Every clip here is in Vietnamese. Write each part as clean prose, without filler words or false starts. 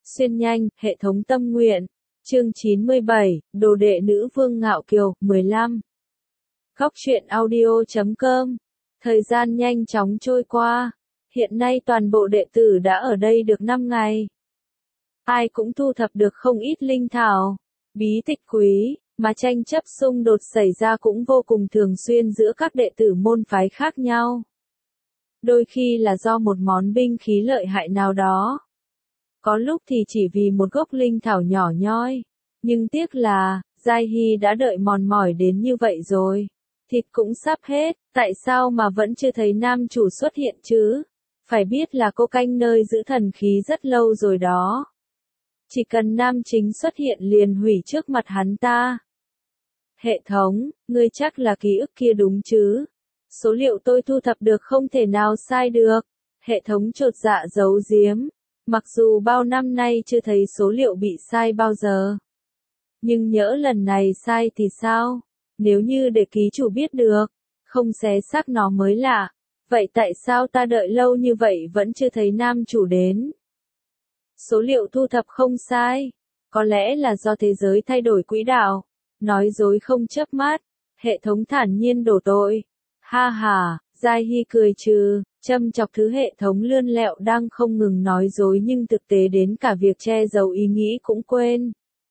Xuyên nhanh, hệ thống tâm nguyện. Chương 97, Đồ đệ nữ vương ngạo kiều, 15. Góc truyện audio.com. Thời gian nhanh chóng trôi qua. Hiện nay toàn bộ đệ tử đã ở đây được 5 ngày. Ai cũng thu thập được không ít linh thảo, bí tịch quý, mà tranh chấp xung đột xảy ra cũng vô cùng thường xuyên giữa các đệ tử môn phái khác nhau. Đôi khi là do một món binh khí lợi hại nào đó. Có lúc thì chỉ vì một gốc linh thảo nhỏ nhoi. Nhưng tiếc là, Giai Hy đã đợi mòn mỏi đến như vậy rồi. Thịt cũng sắp hết, tại sao mà vẫn chưa thấy nam chủ xuất hiện chứ? Phải biết là cô canh nơi giữ thần khí rất lâu rồi đó. Chỉ cần nam chính xuất hiện liền hủy trước mặt hắn ta. Hệ thống, ngươi chắc là ký ức kia đúng chứ? Số liệu tôi thu thập được không thể nào sai được. Hệ thống chột dạ giấu giếm. Mặc dù bao năm nay chưa thấy số liệu bị sai bao giờ. Nhưng nhỡ lần này sai thì sao? Nếu như để ký chủ biết được, không xé xác nó mới lạ. Vậy tại sao ta đợi lâu như vậy vẫn chưa thấy nam chủ đến? Số liệu thu thập không sai. Có lẽ là do thế giới thay đổi quỹ đạo. Nói dối không chớp mắt. Hệ thống thản nhiên đổ tội. Ha ha, Giai Hy cười trừ, châm chọc thứ hệ thống lươn lẹo đang không ngừng nói dối nhưng thực tế đến cả việc che giấu ý nghĩ cũng quên.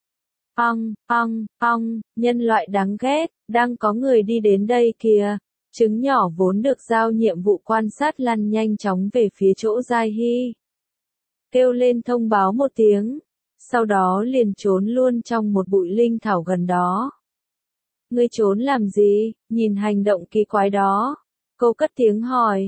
Nhân loại đáng ghét, đang có người đi đến đây kìa. Trứng nhỏ vốn được giao nhiệm vụ quan sát lăn nhanh chóng về phía chỗ Giai Hy. Kêu lên thông báo một tiếng, sau đó liền trốn luôn trong một bụi linh thảo gần đó. Ngươi trốn làm gì, nhìn hành động kỳ quái đó. Cô cất tiếng hỏi,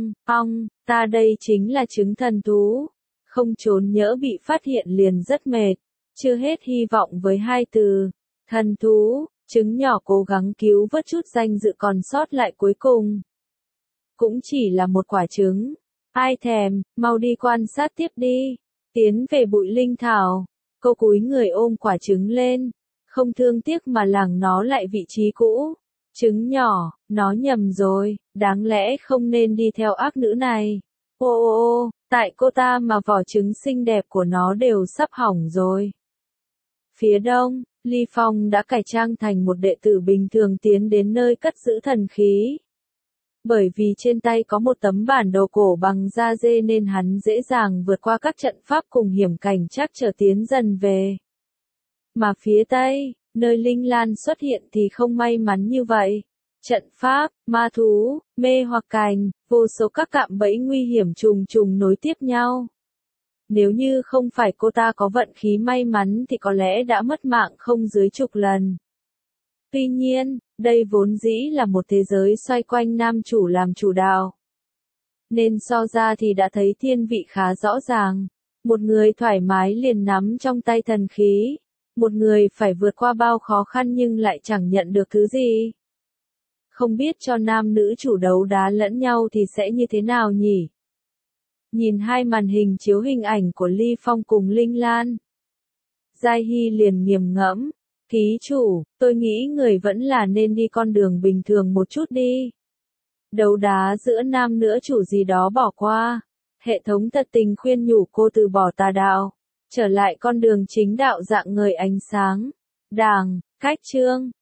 ta đây chính là trứng thần thú. Không trốn nhỡ bị phát hiện liền rất mệt. Chưa hết hy vọng với hai từ. Thần thú, trứng nhỏ cố gắng cứu vớt chút danh dự còn sót lại cuối cùng. Cũng chỉ là một quả trứng. Ai thèm, mau đi quan sát tiếp đi. Tiến về bụi linh thảo. Cô cúi người ôm quả trứng lên. Không thương tiếc mà lảng nó lại vị trí cũ. Trứng nhỏ, nó nhầm rồi, đáng lẽ không nên đi theo ác nữ này. Tại cô ta mà vỏ trứng xinh đẹp của nó đều sắp hỏng rồi. Phía đông, Ly Phong đã cải trang thành một đệ tử bình thường tiến đến nơi cất giữ thần khí. Bởi vì trên tay có một tấm bản đồ cổ bằng da dê nên hắn dễ dàng vượt qua các trận pháp cùng hiểm cảnh chắc trở tiến dần về. Mà phía tây, nơi Linh Lan xuất hiện thì không may mắn như vậy. Trận pháp, ma thú, mê hoặc cành, vô số các cạm bẫy nguy hiểm trùng trùng nối tiếp nhau. Nếu như không phải cô ta có vận khí may mắn thì có lẽ đã mất mạng không dưới chục lần. Tuy nhiên, đây vốn dĩ là một thế giới xoay quanh nam chủ làm chủ đạo. Nên so ra thì đã thấy thiên vị khá rõ ràng. Một người thoải mái liền nắm trong tay thần khí. Một người phải vượt qua bao khó khăn nhưng lại chẳng nhận được thứ gì. Không biết cho nam nữ chủ đấu đá lẫn nhau thì sẽ như thế nào nhỉ? Nhìn hai màn hình chiếu hình ảnh của Ly Phong cùng Linh Lan. Giai Hy liền nghiền ngẫm. Ký chủ, tôi nghĩ người vẫn là nên đi con đường bình thường một chút đi. Đấu đá giữa nam nữ chủ gì đó bỏ qua. Hệ thống thật tình khuyên nhủ cô từ bỏ tà đạo. Trở lại con đường chính đạo dạng ngời ánh sáng. Đàng, cách chương.